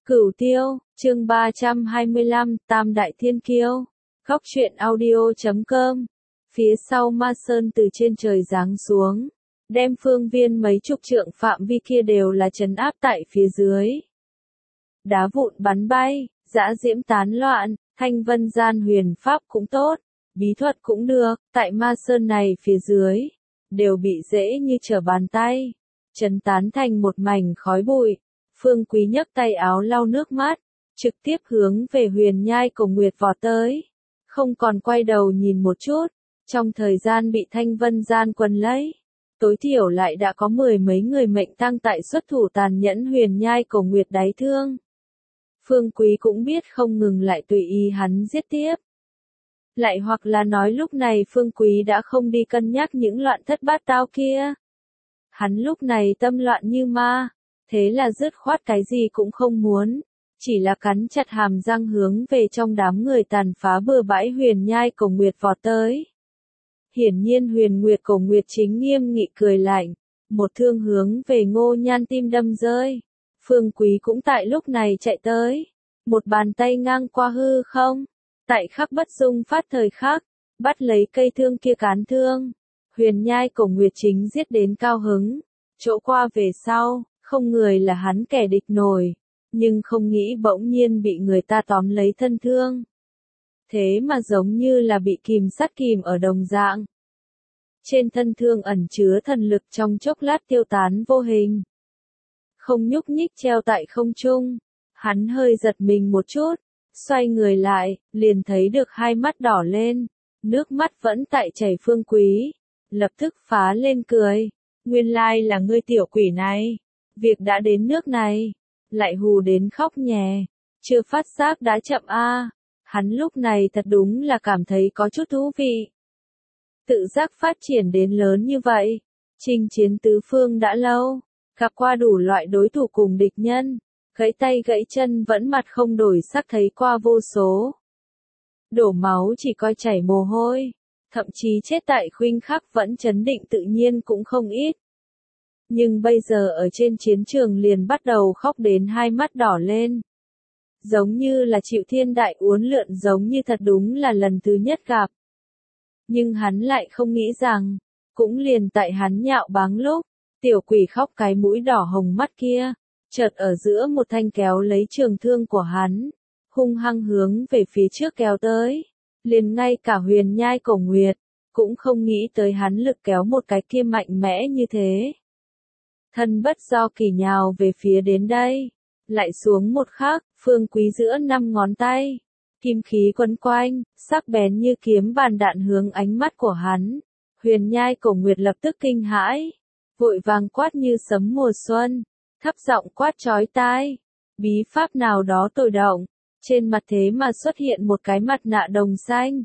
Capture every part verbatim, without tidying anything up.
Cửu Tiêu, chương ba trăm hai mươi lăm, Tam Đại Thiên Kiêu. Góc truyện audio chấm com. Phía sau Ma Sơn từ trên trời giáng xuống, đem phương viên mấy chục trượng phạm vi kia đều là trấn áp tại phía dưới. Đá vụn bắn bay, dã diễm tán loạn, thanh vân gian huyền pháp cũng tốt, bí thuật cũng được, tại Ma Sơn này phía dưới, đều bị dễ như trở bàn tay, trấn tán thành một mảnh khói bụi. Phương Quý nhấc tay áo lau nước mắt, trực tiếp hướng về Huyền Nhai Cổ Nguyệt vọt tới, không còn quay đầu nhìn một chút. Trong thời gian bị thanh vân gian quấn lấy, tối thiểu lại đã có mười mấy người mệnh tang tại xuất thủ tàn nhẫn Huyền Nhai Cổ Nguyệt đái thương. Phương Quý cũng biết không ngừng lại tùy ý hắn giết tiếp. Lại hoặc là nói lúc này Phương Quý đã không đi cân nhắc những loạn thất bát tao kia. Hắn lúc này tâm loạn như ma, thế là dứt khoát cái gì cũng không muốn, chỉ là cắn chặt hàm răng hướng về trong đám người tàn phá bừa bãi Huyền Nhai Cổ Nguyệt vọt tới. Hiển nhiên Huyền Nguyệt Cổ Nguyệt chính nghiêm nghị cười lạnh, một thương hướng về Ngô Nhan tim đâm rơi. Phương Quý cũng tại lúc này chạy tới, một bàn tay ngang qua hư không, tại khắc bất dung phát thời khắc, bắt lấy cây thương kia cán thương. Huyền Nhai Cổ Nguyệt chính giết đến cao hứng, chỗ qua về sau, không người là hắn kẻ địch nổi, nhưng không nghĩ bỗng nhiên bị người ta tóm lấy thân thương. Thế mà giống như là bị kìm sắt kìm ở đồng dạng. Trên thân thương ẩn chứa thần lực trong chốc lát tiêu tán vô hình. Không nhúc nhích treo tại không trung, hắn hơi giật mình một chút, xoay người lại, liền thấy được hai mắt đỏ lên, nước mắt vẫn tại chảy. Phương Quý, lập tức phá lên cười, nguyên lai là ngươi tiểu quỷ này. Việc đã đến nước này, lại hù đến khóc nhè, chưa phát giác đã chậm a. Hắn lúc này thật đúng là cảm thấy có chút thú vị. Tự giác phát triển đến lớn như vậy, chinh chiến tứ phương đã lâu, gặp qua đủ loại đối thủ cùng địch nhân, gãy tay gãy chân vẫn mặt không đổi sắc thấy qua vô số. Đổ máu chỉ coi chảy mồ hôi, thậm chí chết tại khoảnh khắc vẫn chấn định tự nhiên cũng không ít. Nhưng bây giờ ở trên chiến trường liền bắt đầu khóc đến hai mắt đỏ lên. Giống như là chịu thiên đại uốn lượn, giống như thật đúng là lần thứ nhất gặp. Nhưng hắn lại không nghĩ rằng, cũng liền tại hắn nhạo báng lúc, tiểu quỷ khóc cái mũi đỏ hồng mắt kia, chợt ở giữa một thanh kéo lấy trường thương của hắn, hung hăng hướng về phía trước kéo tới. Liền ngay cả Huyền Nhai Cổ Nguyệt, cũng không nghĩ tới hắn lực kéo một cái kia mạnh mẽ như thế. Thân bất do kỳ nhào về phía đến đây, lại xuống một khắc, Phương Quý giữa năm ngón tay, kim khí quấn quanh, sắc bén như kiếm bàn đạn hướng ánh mắt của hắn. Huyền Nhai Cổ Nguyệt lập tức kinh hãi, vội vàng quát như sấm mùa xuân, thấp giọng quát chói tai. Bí pháp nào đó tội động, trên mặt thế mà xuất hiện một cái mặt nạ đồng xanh.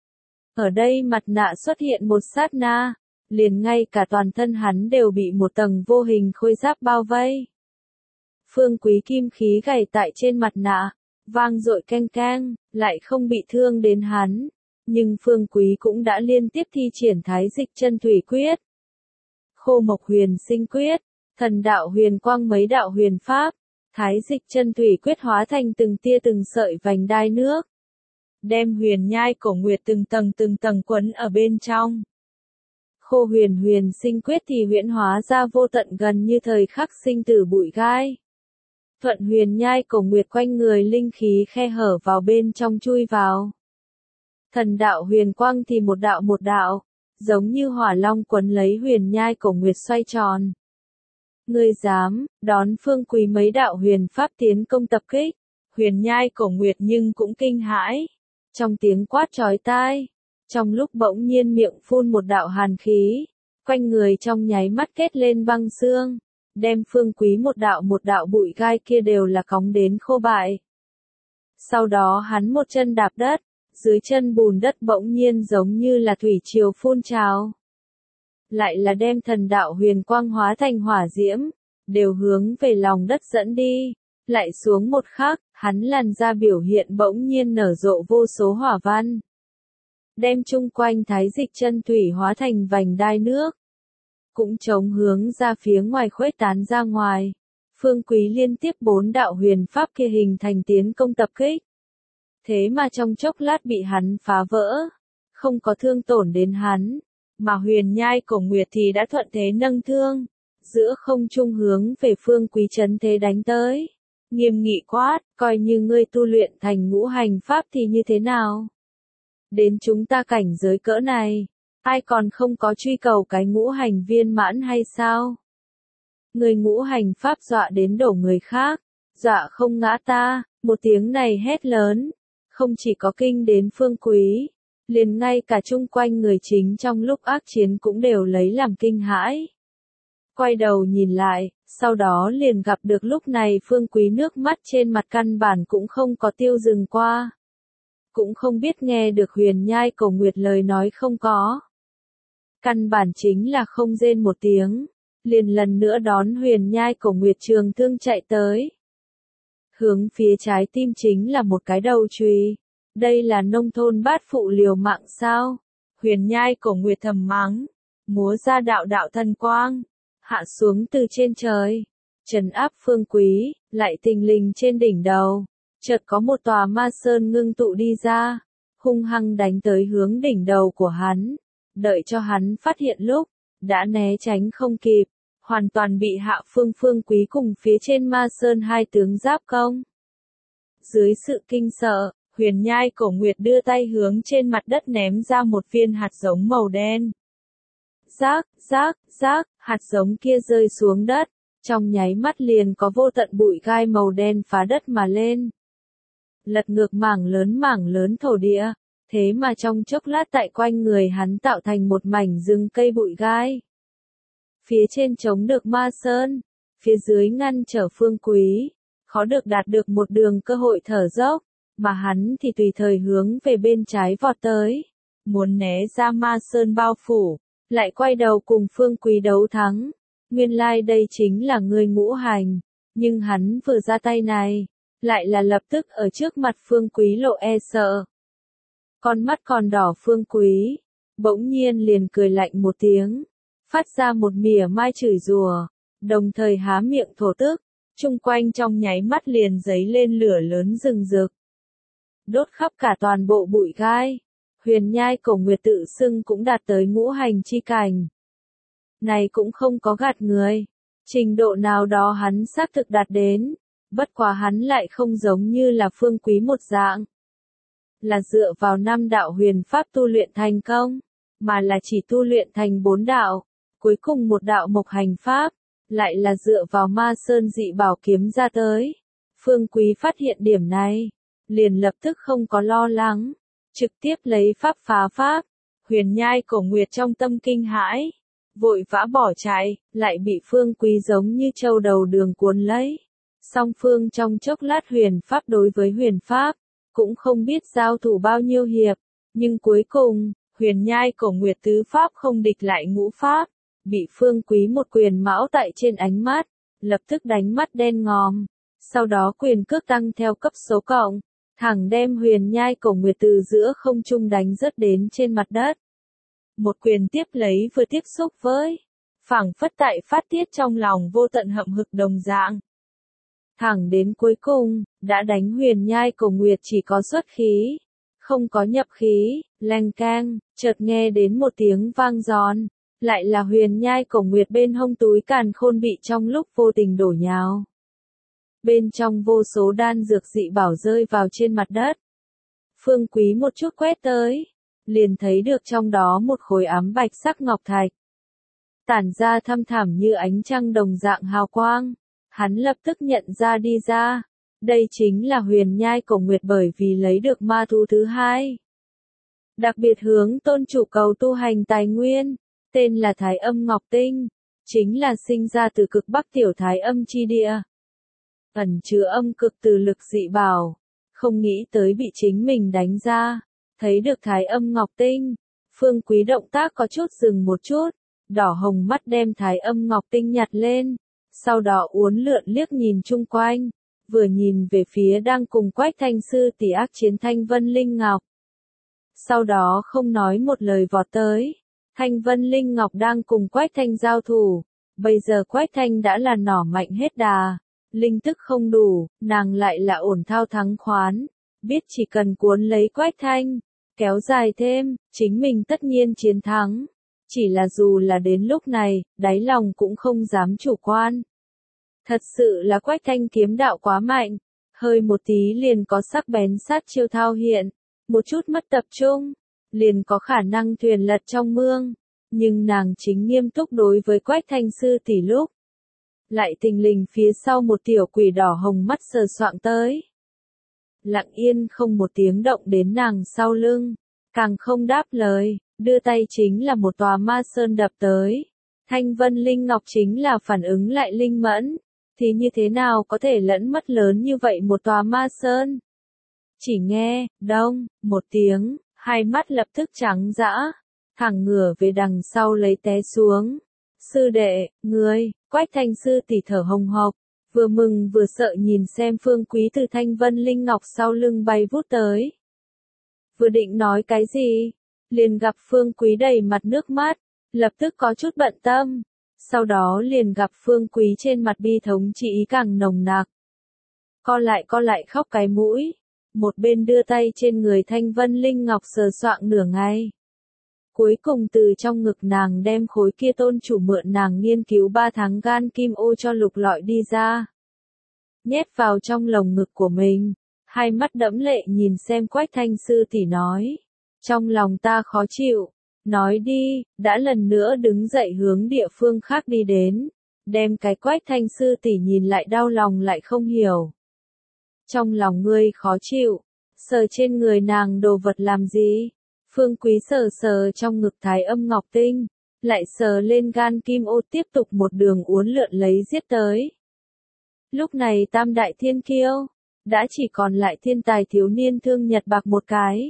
Ở đây mặt nạ xuất hiện một sát na, liền ngay cả toàn thân hắn đều bị một tầng vô hình khôi giáp bao vây. Phương Quý kim khí gảy tại trên mặt nạ, vang dội keng keng, lại không bị thương đến hắn. Nhưng Phương Quý cũng đã liên tiếp thi triển Thái Dịch Chân Thủy Quyết, Khô Mộc Huyền Sinh Quyết, Thần Đạo Huyền Quang mấy đạo huyền pháp. Thái Dịch Chân Thủy Quyết hóa thành từng tia từng sợi vành đai nước, đem Huyền Nhai Cổ Nguyệt từng tầng từng tầng quấn ở bên trong. Khô Huyền Huyền Sinh Quyết thì huyễn hóa ra vô tận gần như thời khắc sinh tử bụi gai. Thuận Huyền Nhai Cổ Nguyệt quanh người linh khí khe hở vào bên trong chui vào. Thần Đạo Huyền Quang thì một đạo một đạo, giống như hỏa long quấn lấy Huyền Nhai Cổ Nguyệt xoay tròn. Ngươi dám đón Phương Quý mấy đạo huyền pháp tiến công tập kích? Huyền Nhai Cổ Nguyệt nhưng cũng kinh hãi, trong tiếng quát chói tai, trong lúc bỗng nhiên miệng phun một đạo hàn khí, quanh người trong nháy mắt kết lên băng xương, đem Phương Quý một đạo một đạo bụi gai kia đều là cóng đến khô bại. Sau đó hắn một chân đạp đất, dưới chân bùn đất bỗng nhiên giống như là thủy triều phun trào. Lại là đem thần đạo huyền quang hóa thành hỏa diễm, đều hướng về lòng đất dẫn đi. Lại xuống một khắc, hắn làn ra biểu hiện bỗng nhiên nở rộ vô số hỏa văn, đem chung quanh Thái Dịch Chân Thủy hóa thành vành đai nước, cũng chống hướng ra phía ngoài khuếch tán ra ngoài. Phương Quý liên tiếp bốn đạo huyền pháp kia hình thành tiến công tập kích. Thế mà trong chốc lát bị hắn phá vỡ, không có thương tổn đến hắn, mà huyền nhai cổ nguyệt thì đã thuận thế nâng thương, giữa không trung hướng về Phương Quý chấn thế đánh tới. Nghiêm nghị quát, coi như ngươi tu luyện thành ngũ hành pháp thì như thế nào? Đến chúng ta cảnh giới cỡ này, ai còn không có truy cầu cái ngũ hành viên mãn hay sao? Người ngũ hành pháp dọa đến đổ người khác, dọa không ngã ta, một tiếng này hét lớn, không chỉ có kinh đến Phương Quý, liền ngay cả chung quanh người chính trong lúc ác chiến cũng đều lấy làm kinh hãi. Quay đầu nhìn lại, sau đó liền gặp được lúc này Phương Quý nước mắt trên mặt căn bản cũng không có tiêu dừng qua. Cũng không biết nghe được huyền nhai cổ nguyệt lời nói không có. Căn bản chính là không rên một tiếng, liền lần nữa đón huyền nhai cổ nguyệt trường thương chạy tới. Hướng phía trái tim chính là một cái đầu chùy. Đây là nông thôn bát phụ liều mạng sao? Huyền nhai cổ nguyệt thầm mắng, múa ra đạo đạo thần quang, hạ xuống từ trên trời, trấn áp Phương Quý, lại tình lình trên đỉnh đầu. Chợt có một tòa ma sơn ngưng tụ đi ra, hung hăng đánh tới hướng đỉnh đầu của hắn. Đợi cho hắn phát hiện lúc, đã né tránh không kịp, hoàn toàn bị hạ phương Phương Quý cùng phía trên ma sơn hai tướng giáp công. Dưới sự kinh sợ, huyền nhai cổ nguyệt đưa tay hướng trên mặt đất ném ra một viên hạt giống màu đen. Rác, rác, rác, hạt giống kia rơi xuống đất, trong nháy mắt liền có vô tận bụi gai màu đen phá đất mà lên. Lật ngược mảng lớn mảng lớn thổ địa, thế mà trong chốc lát tại quanh người hắn tạo thành một mảnh rừng cây bụi gai. Phía trên chống được ma sơn, phía dưới ngăn trở Phương Quý, khó được đạt được một đường cơ hội thở dốc, mà hắn thì tùy thời hướng về bên trái vọt tới, muốn né ra ma sơn bao phủ, lại quay đầu cùng Phương Quý đấu thắng. Nguyên lai like đây chính là người ngũ hành, nhưng hắn vừa ra tay này, lại là lập tức ở trước mặt Phương Quý lộ e sợ. Con mắt còn đỏ Phương Quý, bỗng nhiên liền cười lạnh một tiếng, phát ra một mỉa mai chửi rủa, đồng thời há miệng thổ tức, chung quanh trong nháy mắt liền giấy lên lửa lớn rừng rực. Đốt khắp cả toàn bộ bụi gai, huyền nhai cổ nguyệt tự xưng cũng đạt tới ngũ hành chi cảnh. Này cũng không có gạt người, trình độ nào đó hắn xác thực đạt đến, bất quá hắn lại không giống như là Phương Quý một dạng. Là dựa vào năm đạo huyền pháp tu luyện thành công, mà là chỉ tu luyện thành bốn đạo, cuối cùng một đạo mộc hành pháp, lại là dựa vào ma sơn dị bảo kiếm ra tới. Phương Quý phát hiện điểm này, liền lập tức không có lo lắng, trực tiếp lấy pháp phá pháp. Huyền nhai cổ nguyệt trong tâm kinh hãi, vội vã bỏ chạy, lại bị Phương Quý giống như châu đầu đường cuốn lấy. Song phương trong chốc lát huyền pháp đối với huyền pháp, cũng không biết giao thủ bao nhiêu hiệp, nhưng cuối cùng, huyền nhai cổ nguyệt tứ pháp không địch lại ngũ pháp, bị Phương Quý một quyền mão tại trên ánh mắt, lập tức đánh mắt đen ngòm, sau đó quyền cước tăng theo cấp số cộng, thẳng đem huyền nhai cổ nguyệt từ giữa không trung đánh rớt đến trên mặt đất. Một quyền tiếp lấy vừa tiếp xúc với, phảng phất tại phát tiết trong lòng vô tận hậm hực đồng dạng. Thẳng đến cuối cùng, đã đánh huyền nhai cổ nguyệt chỉ có xuất khí, không có nhập khí, leng keng, chợt nghe đến một tiếng vang giòn, lại là huyền nhai cổ nguyệt bên hông túi càn khôn bị trong lúc vô tình đổ nhào. Bên trong vô số đan dược dị bảo rơi vào trên mặt đất. Phương Quý một chút quét tới, liền thấy được trong đó một khối ám bạch sắc ngọc thạch. Tản ra thâm thẳm như ánh trăng đồng dạng hào quang. Hắn lập tức nhận ra đi ra, đây chính là huyền nhai cổ nguyệt bởi vì lấy được ma thú thứ hai. Đặc biệt hướng tôn chủ cầu tu hành tài nguyên, tên là Thái Âm Ngọc Tinh, chính là sinh ra từ cực bắc tiểu Thái Âm chi địa. Ẩn chứa âm cực từ lực dị bảo, không nghĩ tới bị chính mình đánh ra, thấy được Thái Âm Ngọc Tinh, Phương Quý động tác có chút dừng một chút, đỏ hồng mắt đem Thái Âm Ngọc Tinh nhặt lên. Sau đó uốn lượn liếc nhìn chung quanh, vừa nhìn về phía đang cùng Quách Thanh sư tỷ ác chiến Thanh Vân Linh Ngọc. Sau đó không nói một lời vọt tới, Thanh Vân Linh Ngọc đang cùng Quách Thanh giao thủ, bây giờ Quách Thanh đã là nỏ mạnh hết đà, linh tức không đủ, nàng lại là ổn thao thắng khoán, biết chỉ cần cuốn lấy Quách Thanh, kéo dài thêm, chính mình tất nhiên chiến thắng. Chỉ là dù là đến lúc này, đáy lòng cũng không dám chủ quan. Thật sự là Quách Thanh kiếm đạo quá mạnh, hơi một tí liền có sắc bén sát chiêu thao hiện, một chút mất tập trung, liền có khả năng thuyền lật trong mương. Nhưng nàng chính nghiêm túc đối với Quách Thanh sư tỷ lúc, lại tình lình phía sau một tiểu quỷ đỏ hồng mắt sờ soạng tới. Lặng yên không một tiếng động đến nàng sau lưng, càng không đáp lời, đưa tay chính là một tòa ma sơn đập tới. Thanh Vân Linh Ngọc chính là phản ứng lại linh mẫn, thì như thế nào có thể lẫn mất lớn như vậy một tòa ma sơn. Chỉ nghe, đông, một tiếng, hai mắt lập tức trắng dã, thẳng ngửa về đằng sau lấy té xuống. Sư đệ, ngươi, Quách Thanh sư tỷ thở hồng hộc, vừa mừng vừa sợ nhìn xem Phương Quý từ Thanh Vân Linh Ngọc sau lưng bay vút tới. Vừa định nói cái gì, liền gặp Phương Quý đầy mặt nước mắt, lập tức có chút bận tâm. Sau đó liền gặp Phương Quý trên mặt bi thống chỉ ý càng nồng nặc. Co lại co lại khóc cái mũi, một bên đưa tay trên người Thanh Vân Linh Ngọc sờ soạng nửa ngày. Cuối cùng từ trong ngực nàng đem khối kia tôn chủ mượn nàng nghiên cứu ba tháng gan kim ô cho lục lọi đi ra. Nhét vào trong lồng ngực của mình, hai mắt đẫm lệ nhìn xem Quách Thanh sư tỷ nói. Trong lòng ta khó chịu, nói đi, đã lần nữa đứng dậy hướng địa phương khác đi đến, đem cái Quách Thanh sư tỷ nhìn lại đau lòng lại không hiểu. Trong lòng ngươi khó chịu, sờ trên người nàng đồ vật làm gì? Phương Quý sờ sờ trong ngực Thái Âm Ngọc Tinh, lại sờ lên gan kim ô tiếp tục một đường uốn lượn lấy giết tới. Lúc này Tam Đại Thiên Kiêu, đã chỉ còn lại thiên tài thiếu niên Thương Nhật Bạc một cái.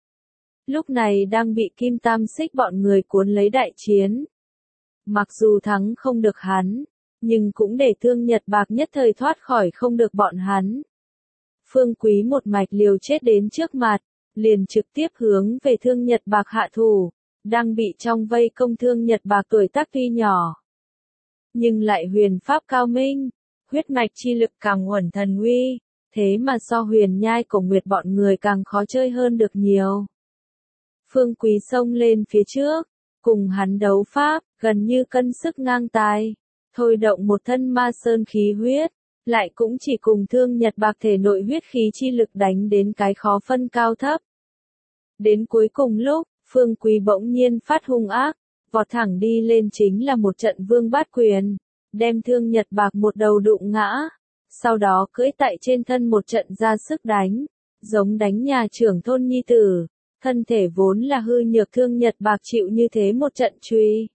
Lúc này đang bị Kim Tam Xích bọn người cuốn lấy đại chiến. Mặc dù thắng không được hắn, nhưng cũng để Thương Nhật Bạc nhất thời thoát khỏi không được bọn hắn. Phương Quý một mạch liều chết đến trước mặt, liền trực tiếp hướng về Thương Nhật Bạc hạ thủ, đang bị trong vây công Thương Nhật Bạc tuổi tác tuy nhỏ, nhưng lại huyền pháp cao minh, huyết mạch chi lực càng uẩn thần uy, thế mà so Huyền Nhai Cổ Nguyệt bọn người càng khó chơi hơn được nhiều. Phương Quý xông lên phía trước, cùng hắn đấu pháp, gần như cân sức ngang tài, thôi động một thân ma sơn khí huyết, lại cũng chỉ cùng Thương Nhật Bạc thể nội huyết khí chi lực đánh đến cái khó phân cao thấp. Đến cuối cùng lúc, Phương Quý bỗng nhiên phát hung ác, vọt thẳng đi lên chính là một trận vương bát quyền, đem Thương Nhật Bạc một đầu đụng ngã, sau đó cưỡi tại trên thân một trận ra sức đánh, giống đánh nhà trưởng thôn nhi tử, thân thể vốn là hư nhược Thương Nhật Bạc chịu như thế một trận truy.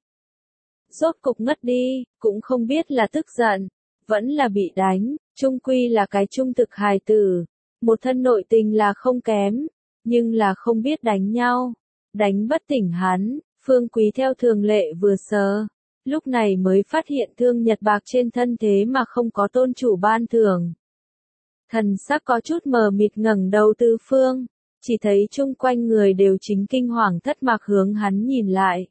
Rốt cục ngất đi, cũng không biết là tức giận, vẫn là bị đánh, chung quy là cái trung thực hài tử, một thân nội tình là không kém, nhưng là không biết đánh nhau, đánh bất tỉnh hắn. Phương Quý theo thường lệ vừa sờ, lúc này mới phát hiện Thương Nhật Bạc trên thân thế mà không có tôn chủ ban thưởng. Thần sắc có chút mờ mịt ngẩng đầu tứ phương, chỉ thấy chung quanh người đều chính kinh hoàng thất mạc hướng hắn nhìn lại.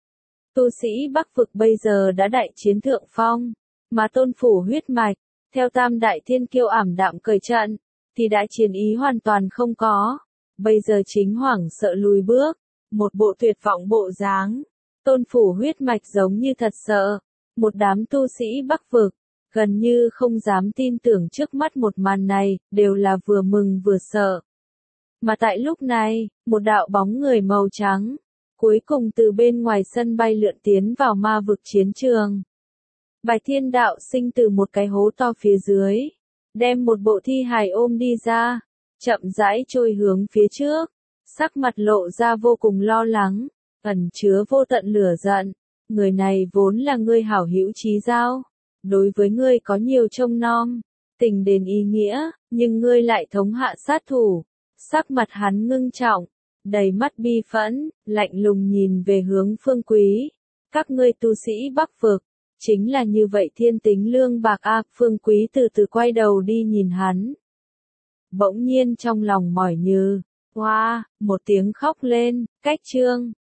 Tu sĩ Bắc vực bây giờ đã đại chiến thượng phong, mà tôn phủ huyết mạch, theo Tam Đại Thiên Kiêu ảm đạm cởi trận, thì đã chiến ý hoàn toàn không có, bây giờ chính hoảng sợ lùi bước, một bộ tuyệt vọng bộ dáng. Tôn phủ huyết mạch giống như thật sợ, một đám tu sĩ Bắc vực, gần như không dám tin tưởng trước mắt một màn này, đều là vừa mừng vừa sợ. Mà tại lúc này, một đạo bóng người màu trắng, cuối cùng từ bên ngoài sân bay lượn tiến vào ma vực chiến trường. Bài Thiên Đạo Sinh từ một cái hố to phía dưới, đem một bộ thi hài ôm đi ra, chậm rãi trôi hướng phía trước, sắc mặt lộ ra vô cùng lo lắng, ẩn chứa vô tận lửa giận. Người này vốn là ngươi hảo hữu chí giao, đối với ngươi có nhiều trông nom, tình đền ý nghĩa, nhưng ngươi lại thống hạ sát thủ. Sắc mặt hắn ngưng trọng, đầy mắt bi phẫn, lạnh lùng nhìn về hướng Phương Quý. Các ngươi tu sĩ Bắc vực, chính là như vậy thiên tính lương bạc a. Phương Quý từ từ quay đầu đi nhìn hắn. Bỗng nhiên trong lòng mỏi như, hoa, wow, một tiếng khóc lên, cách chương.